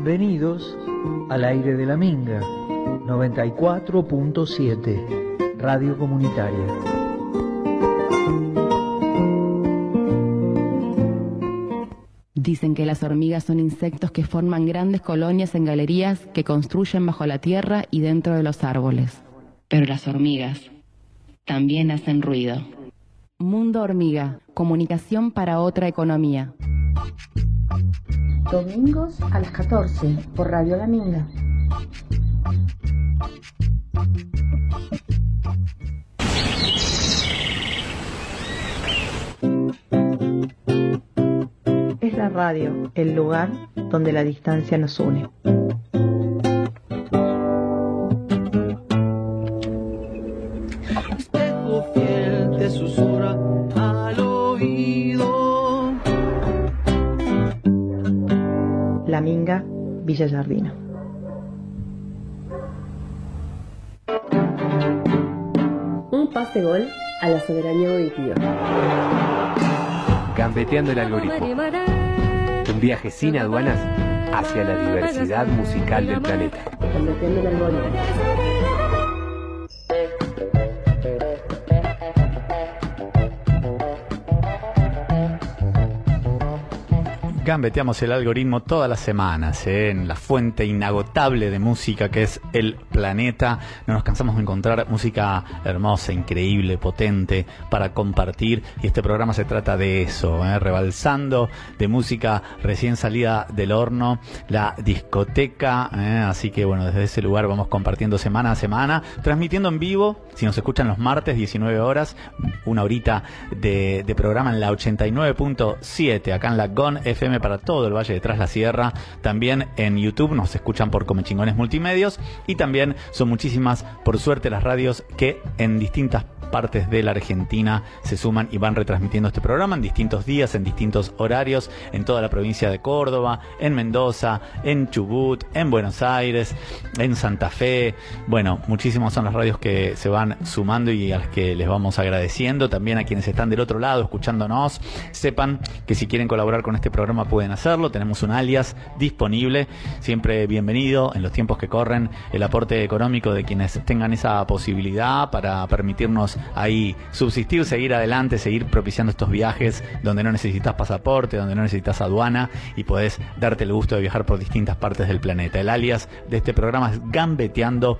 Bienvenidos al aire de la Minga, 94.7, Radio Comunitaria. Dicen que las hormigas son insectos que forman grandes colonias en galerías que construyen bajo la tierra y dentro de los árboles. Pero las hormigas también hacen ruido. Mundo Hormiga, comunicación para otra economía. Domingos a las 14 por Radio La Minga. Es la radio, el lugar donde la distancia nos une. Espejo fiel te susurra al oído. La Minga, Villa Giardino. Un pase gol a la soberanía auditiva. Gambeteando el algoritmo. Un viaje sin aduanas hacia la diversidad musical del planeta. Gambeteando el algoritmo. Gambeteamos el algoritmo todas las semanas, en la fuente inagotable de música que es el planeta. No nos cansamos de encontrar música hermosa, increíble, potente para compartir, y este programa se trata de eso, rebalsando de música recién salida del horno, la discoteca, así que bueno, desde ese lugar vamos compartiendo semana a semana, transmitiendo en vivo. Si nos escuchan los martes 19 horas, una horita de programa en la 89.7, acá en la GON FM para todo el Valle de Tras la Sierra. También en YouTube nos escuchan por Comechingones Multimedios, y también son muchísimas, por suerte, las radios que en distintas partes de la Argentina se suman y van retransmitiendo este programa en distintos días, en distintos horarios, en toda la provincia de Córdoba, en Mendoza, en Chubut, en Buenos Aires, en Santa Fe. Bueno, muchísimas son las radios que se van sumando y a las que les vamos agradeciendo. También a quienes están del otro lado escuchándonos, sepan que si quieren colaborar con este programa pueden hacerlo. Tenemos un alias disponible, siempre bienvenido en los tiempos que corren el aporte económico de quienes tengan esa posibilidad para permitirnos ahí subsistir, seguir adelante, seguir propiciando estos viajes donde no necesitas pasaporte, donde no necesitas aduana y podés darte el gusto de viajar por distintas partes del planeta. El alias de este programa es Gambeteando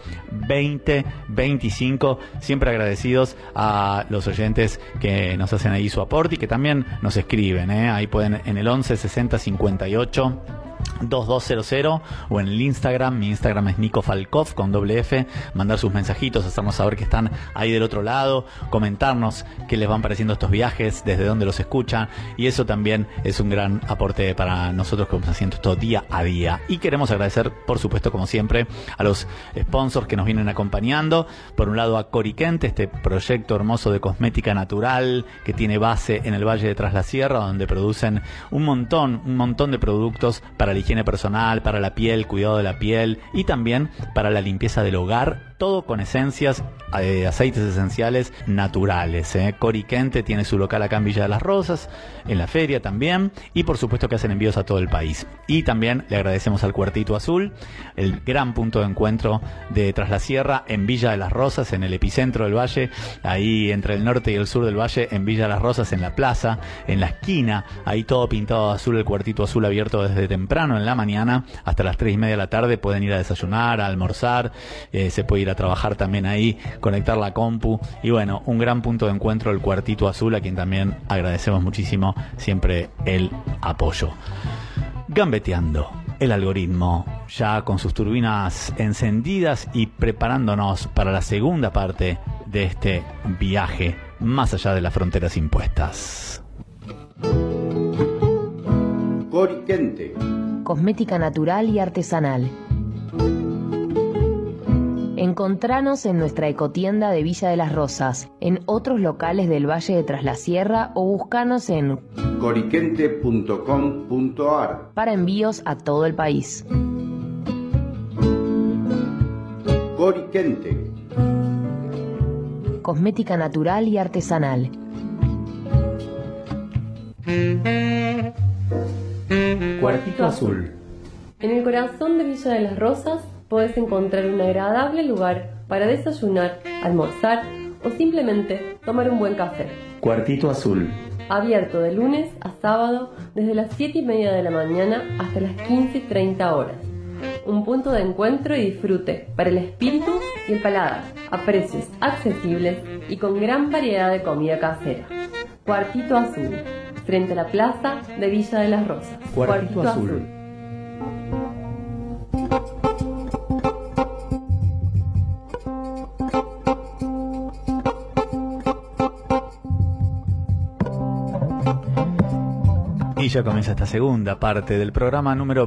2025. Siempre agradecidos a los oyentes que nos hacen ahí su aporte y que también nos escriben, ahí pueden en el 11 60 58 2200 o en el Instagram. Mi Instagram es Nico Falkov con doble F. Mandar sus mensajitos, hacernos saber que están ahí del otro lado, comentarnos qué les van pareciendo estos viajes, desde dónde los escuchan, y eso también es un gran aporte para nosotros que vamos haciendo esto día a día. Y queremos agradecer, por supuesto, como siempre, a los sponsors que nos vienen acompañando. Por un lado a Coriquente, este proyecto hermoso de cosmética natural que tiene base en el Valle de Tras la Sierra, donde producen un montón de productos para la higiene personal, para la piel, cuidado de la piel y también para la limpieza del hogar, todo con esencias, aceites esenciales naturales. Coriquente tiene su local acá en Villa de las Rosas, en la feria también, y por supuesto que hacen envíos a todo el país. Y también le agradecemos al Cuartito Azul, el gran punto de encuentro de Tras la Sierra, en Villa de las Rosas, en el epicentro del valle, ahí entre el norte y el sur del valle, en Villa de las Rosas, en la plaza, en la esquina, ahí todo pintado de azul, el Cuartito Azul abierto desde temprano en la mañana hasta las 3:30 de la tarde. Pueden ir a desayunar, a almorzar, se puede ir a trabajar también ahí, conectar la compu, y bueno, un gran punto de encuentro, el Cuartito Azul, a quien también agradecemos muchísimo siempre el apoyo. Gambeteando el algoritmo, ya con sus turbinas encendidas y preparándonos para la segunda parte de este viaje más allá de las fronteras impuestas. Coriquente. Cosmética natural y artesanal. Encontranos en nuestra ecotienda de Villa de las Rosas, en otros locales del Valle de Tras la Sierra, o buscanos en coriquente.com.ar para envíos a todo el país. Coriquente. Cosmética natural y artesanal. Cuartito Azul. En el corazón de Villa de las Rosas podés encontrar un agradable lugar para desayunar, almorzar o simplemente tomar un buen café. Cuartito Azul. Abierto de lunes a sábado desde las 7:30 de la mañana hasta las 15:30 horas. Un punto de encuentro y disfrute para el espíritu y el paladar, a precios accesibles y con gran variedad de comida casera. Cuartito Azul, frente a la plaza de Villa de las Rosas. Cuartito Azul. Y ya comienza esta segunda parte del programa número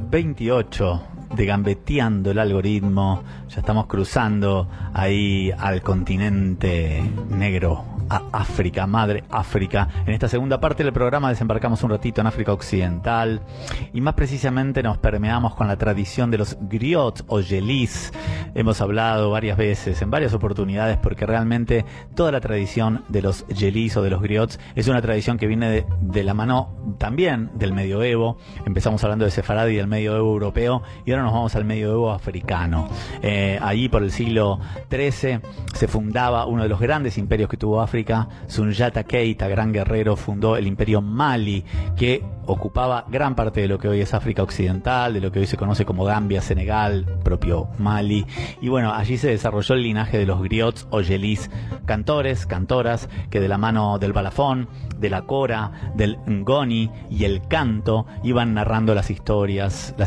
28 de Gambeteando el Algoritmo. Ya estamos cruzando ahí al continente negro, a África, madre África. En esta segunda parte del programa desembarcamos un ratito en África Occidental y más precisamente nos permeamos con la tradición de los griots o yelis. Hemos hablado varias veces, en varias oportunidades, porque realmente toda la tradición de los yelis o de los griots es una tradición que viene de la mano también del medioevo. Empezamos hablando de Sefarad y del medioevo europeo y ahora nos vamos al medioevo africano. Allí por el siglo XIII se fundaba uno de los grandes imperios que tuvo África. Sundiata Keita, gran guerrero, fundó el imperio Mali, que ocupaba gran parte de lo que hoy es África Occidental, de lo que hoy se conoce como Gambia, Senegal, propio Mali. Y bueno, allí se desarrolló el linaje de los griots o yelis, cantores, cantoras, que de la mano del balafón, de la cora, del ngoni y el canto iban narrando las historias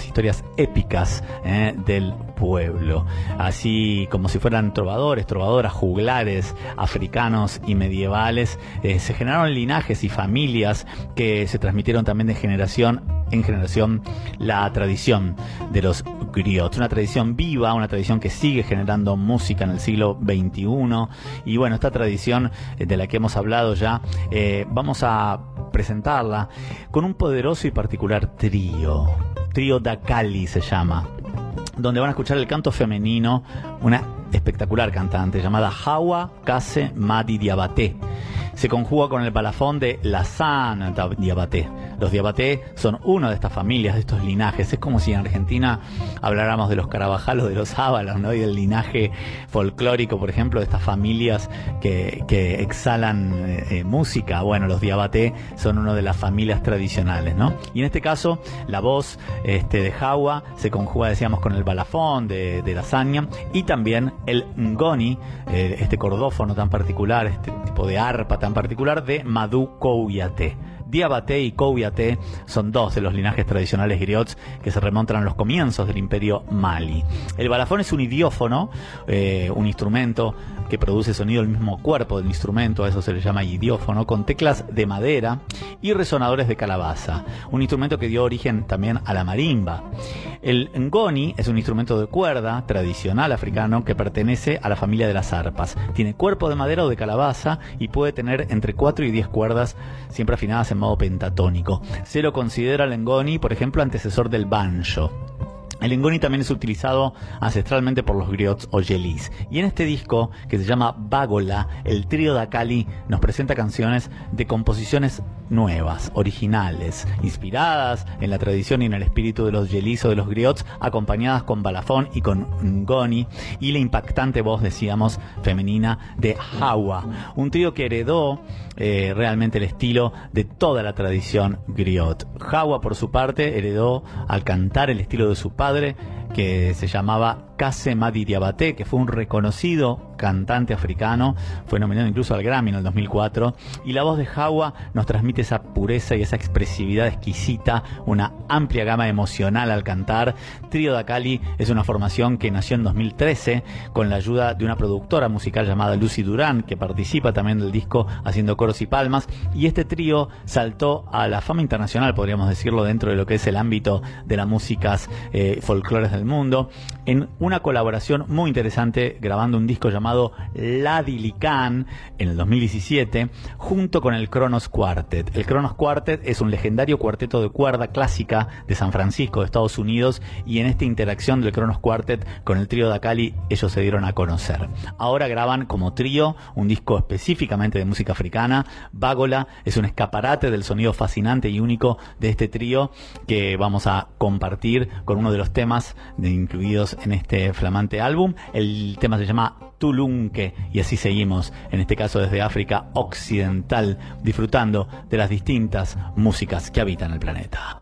épicas del pueblo, así como si fueran trovadores, trovadoras, juglares africanos y medievales. Se generaron linajes y familias que se transmitieron también de generación en generación la tradición de los griots, una tradición viva, una tradición que sigue generando música en el siglo XXI. Y bueno, esta tradición de la que hemos hablado ya, vamos a presentarla con un poderoso y particular trío Dakali se llama, donde van a escuchar el canto femenino, una espectacular cantante llamada Hawa Kase Madi Diabaté. Se conjuga con el balafón de Lassane Diabaté. Los Diabaté son una de estas familias, de estos linajes. Es como si en Argentina habláramos de los Carabajal o de los Ábalos, ¿no? Y del linaje folclórico, por ejemplo, de estas familias que exhalan música. Bueno, los Diabaté son una de las familias tradicionales, ¿no? Y en este caso, la voz de Hawa se conjuga, decíamos, con el balafón de Lassane y también el ngoni, este cordófono tan particular, este tipo de arpa tan particular de Madou Kouyaté. Diabaté y Kouyaté son dos de los linajes tradicionales griots que se remontan a los comienzos del imperio Mali. El balafón es un idiófono, un instrumento que produce sonido del mismo cuerpo del instrumento, a eso se le llama idiófono, con teclas de madera y resonadores de calabaza, un instrumento que dio origen también a la marimba. El ngoni es un instrumento de cuerda tradicional africano que pertenece a la familia de las arpas. Tiene cuerpo de madera o de calabaza y puede tener entre 4 y 10 cuerdas, siempre afinadas en modo pentatónico. Se lo considera el ngoni, por ejemplo, antecesor del banjo. El ngoni también es utilizado ancestralmente por los griots o yelis. Y en este disco, que se llama Bagola, el trío Dakali nos presenta canciones de composiciones nuevas, originales, inspiradas en la tradición y en el espíritu de los yelis o de los griots, acompañadas con balafón y con ngoni, y la impactante voz, decíamos, femenina de Hawa. Un trío que heredó realmente el estilo de toda la tradición griot. Hawa, por su parte, heredó al cantar el estilo de su padre, que se llamaba Kase Madi Diabaté, que fue un reconocido cantante africano, fue nominado incluso al Grammy en el 2004, y la voz de Hawa nos transmite esa pureza y esa expresividad exquisita, una amplia gama emocional al cantar. Trío Dakali es una formación que nació en 2013 con la ayuda de una productora musical llamada Lucy Durán, que participa también del disco haciendo coros y palmas, y este trío saltó a la fama internacional, podríamos decirlo, dentro de lo que es el ámbito de las músicas folclóricas del mundo, en una colaboración muy interesante, grabando un disco llamado La Dilicán en el 2017, junto con el Kronos Quartet. El Kronos Quartet es un legendario cuarteto de cuerda clásica de San Francisco, de Estados Unidos, y en esta interacción del Kronos Quartet con el trío Dacali, ellos se dieron a conocer. Ahora graban como trío un disco específicamente de música africana. Bagola es un escaparate del sonido fascinante y único de este trío que vamos a compartir con uno de los temas incluidos en este flamante álbum. El tema se llama Tulunque, y así seguimos, en este caso desde África Occidental, disfrutando de las distintas músicas que habitan el planeta.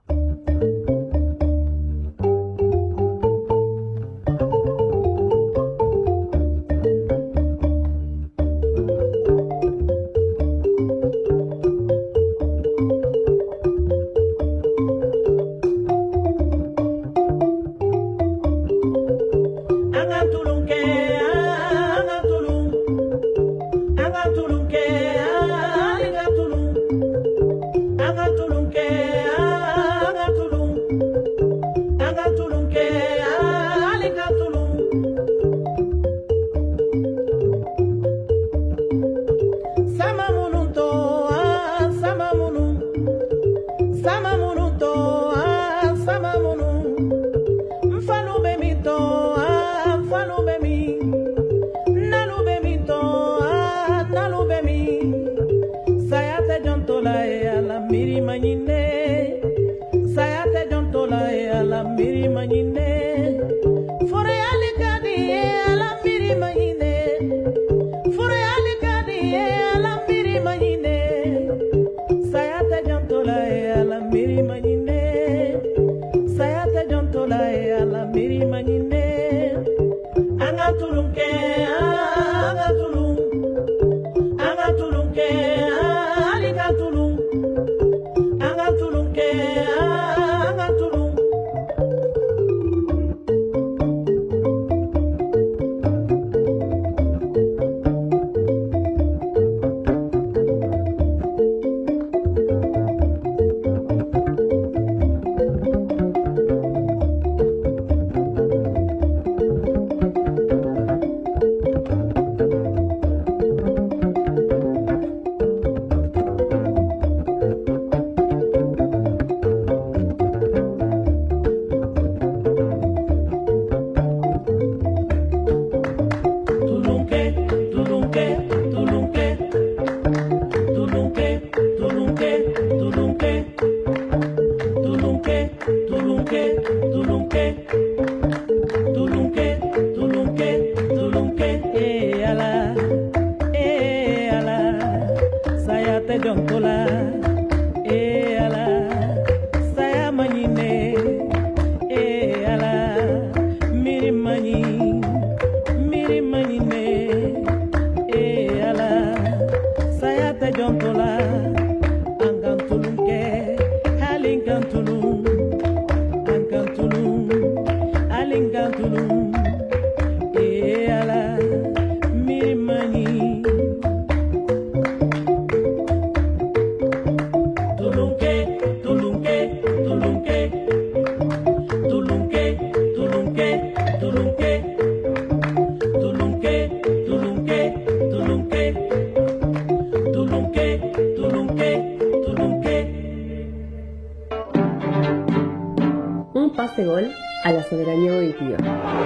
A la soberanía auditiva.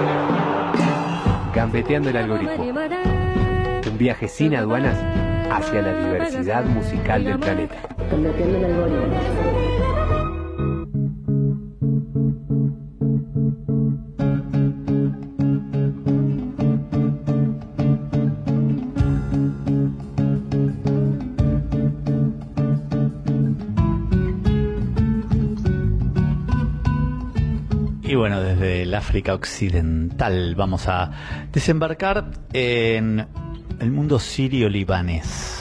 Gambeteando el algoritmo. Un viaje sin aduanas hacia la diversidad musical del planeta. Gambeteando el algoritmo. Y bueno, desde el África Occidental vamos a desembarcar en el mundo sirio-libanés.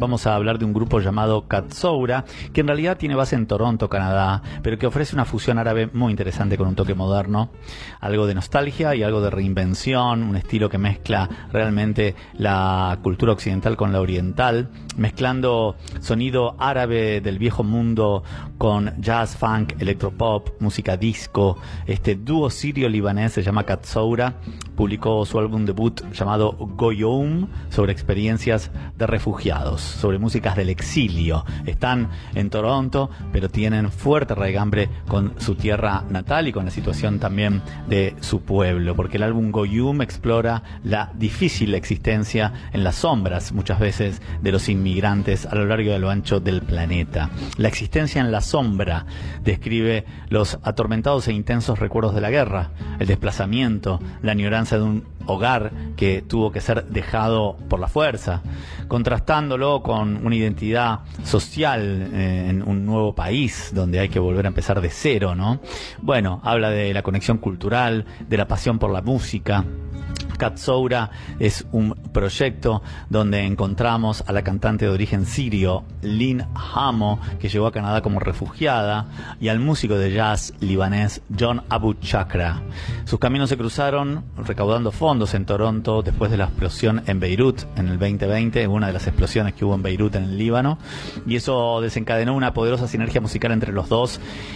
vamos a hablar de un grupo llamado Katsoura, que en realidad tiene base en Toronto, Canadá, pero que ofrece una fusión árabe muy interesante con un toque moderno, algo de nostalgia y algo de reinvención, un estilo que mezcla realmente la cultura occidental con la oriental, mezclando sonido árabe del viejo mundo con jazz, funk, electropop, música disco. Este dúo sirio-libanés se llama Katsoura, publicó su álbum debut llamado Goyoum, sobre experiencias de refugiados, sobre músicas del exilio. Están en Toronto, pero tienen fuerte raigambre con su tierra natal y con la situación también de su pueblo, porque el álbum Goyoum explora la difícil existencia en las sombras, muchas veces, de los inmigrantes a lo largo y a lo ancho del planeta. La existencia en la sombra describe los atormentados e intensos recuerdos de la guerra, el desplazamiento, la añoranza de un hogar que tuvo que ser dejado por la fuerza, contrastándolo con una identidad social en un nuevo país donde hay que volver a empezar de cero, ¿no? Bueno, habla de la conexión cultural, de la pasión por la música. Katsoura es un proyecto donde encontramos a la cantante de origen sirio Lynn Hamo, que llegó a Canadá como refugiada, y al músico de jazz libanés John Abu Chakra. Sus caminos se cruzaron recaudando fondos en Toronto después de la explosión en Beirut en el 2020, una de las explosiones que hubo en Beirut en el Líbano, y eso desencadenó una poderosa sinergia musical entre los dos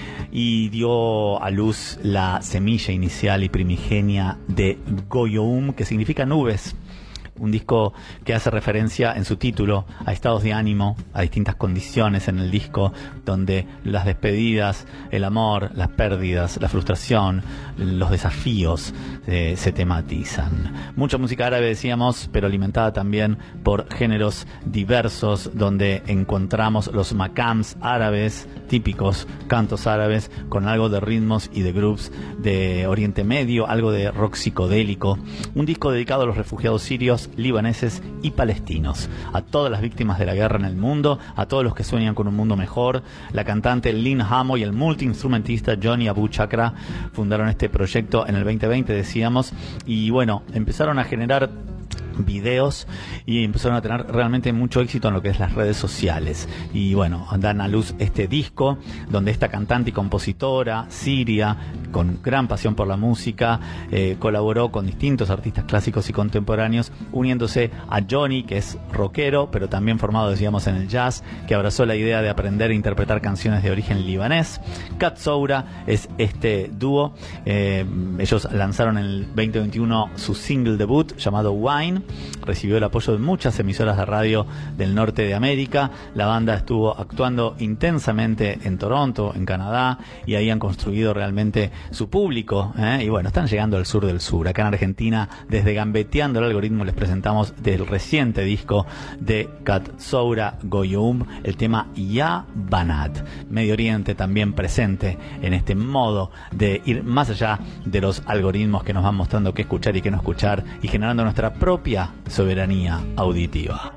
y dio a luz la semilla inicial y primigenia de Goyoum, que significa nubes. Un disco que hace referencia en su título a estados de ánimo, a distintas condiciones en el disco, donde las despedidas, el amor, las pérdidas, la frustración, los desafíos se tematizan. Mucha música árabe, decíamos, pero alimentada también por géneros diversos, donde encontramos los makams árabes típicos, cantos árabes, con algo de ritmos y de grooves de Oriente Medio, algo de rock psicodélico. Un disco dedicado a los refugiados sirios, libaneses y palestinos, a todas las víctimas de la guerra en el mundo, a todos los que sueñan con un mundo mejor. La cantante Lynn Hamo y el multiinstrumentista Johnny Abu Chakra fundaron este proyecto en el 2020, decíamos, y bueno, empezaron a generar videos y empezaron a tener realmente mucho éxito en lo que es las redes sociales, y bueno, dan a luz este disco donde esta cantante y compositora siria con gran pasión por la música colaboró con distintos artistas clásicos y contemporáneos, uniéndose a Johnny, que es rockero pero también formado, decíamos, en el jazz, que abrazó la idea de aprender a interpretar canciones de origen libanés. Katsoura es este dúo. Ellos lanzaron en el 2021 su single debut llamado Wine. Recibió el apoyo de muchas emisoras de radio del norte de América. La banda estuvo actuando intensamente en Toronto, en Canadá, y ahí han construido realmente su público, y bueno, están llegando al sur del sur. Acá en Argentina, desde Gambeteando el Algoritmo, les presentamos del reciente disco de Katsoura, Goyoum, el tema Ya Banat. Medio Oriente también presente en este modo de ir más allá de los algoritmos que nos van mostrando qué escuchar y qué no escuchar, y generando nuestra propia soberanía auditiva.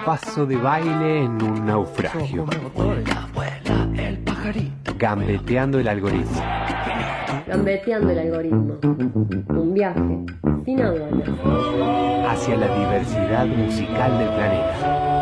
paso de baile en un naufragio. Gambeteando el algoritmo. Gambeteando el algoritmo. Un viaje sin aduanas. Hacia la diversidad musical del planeta.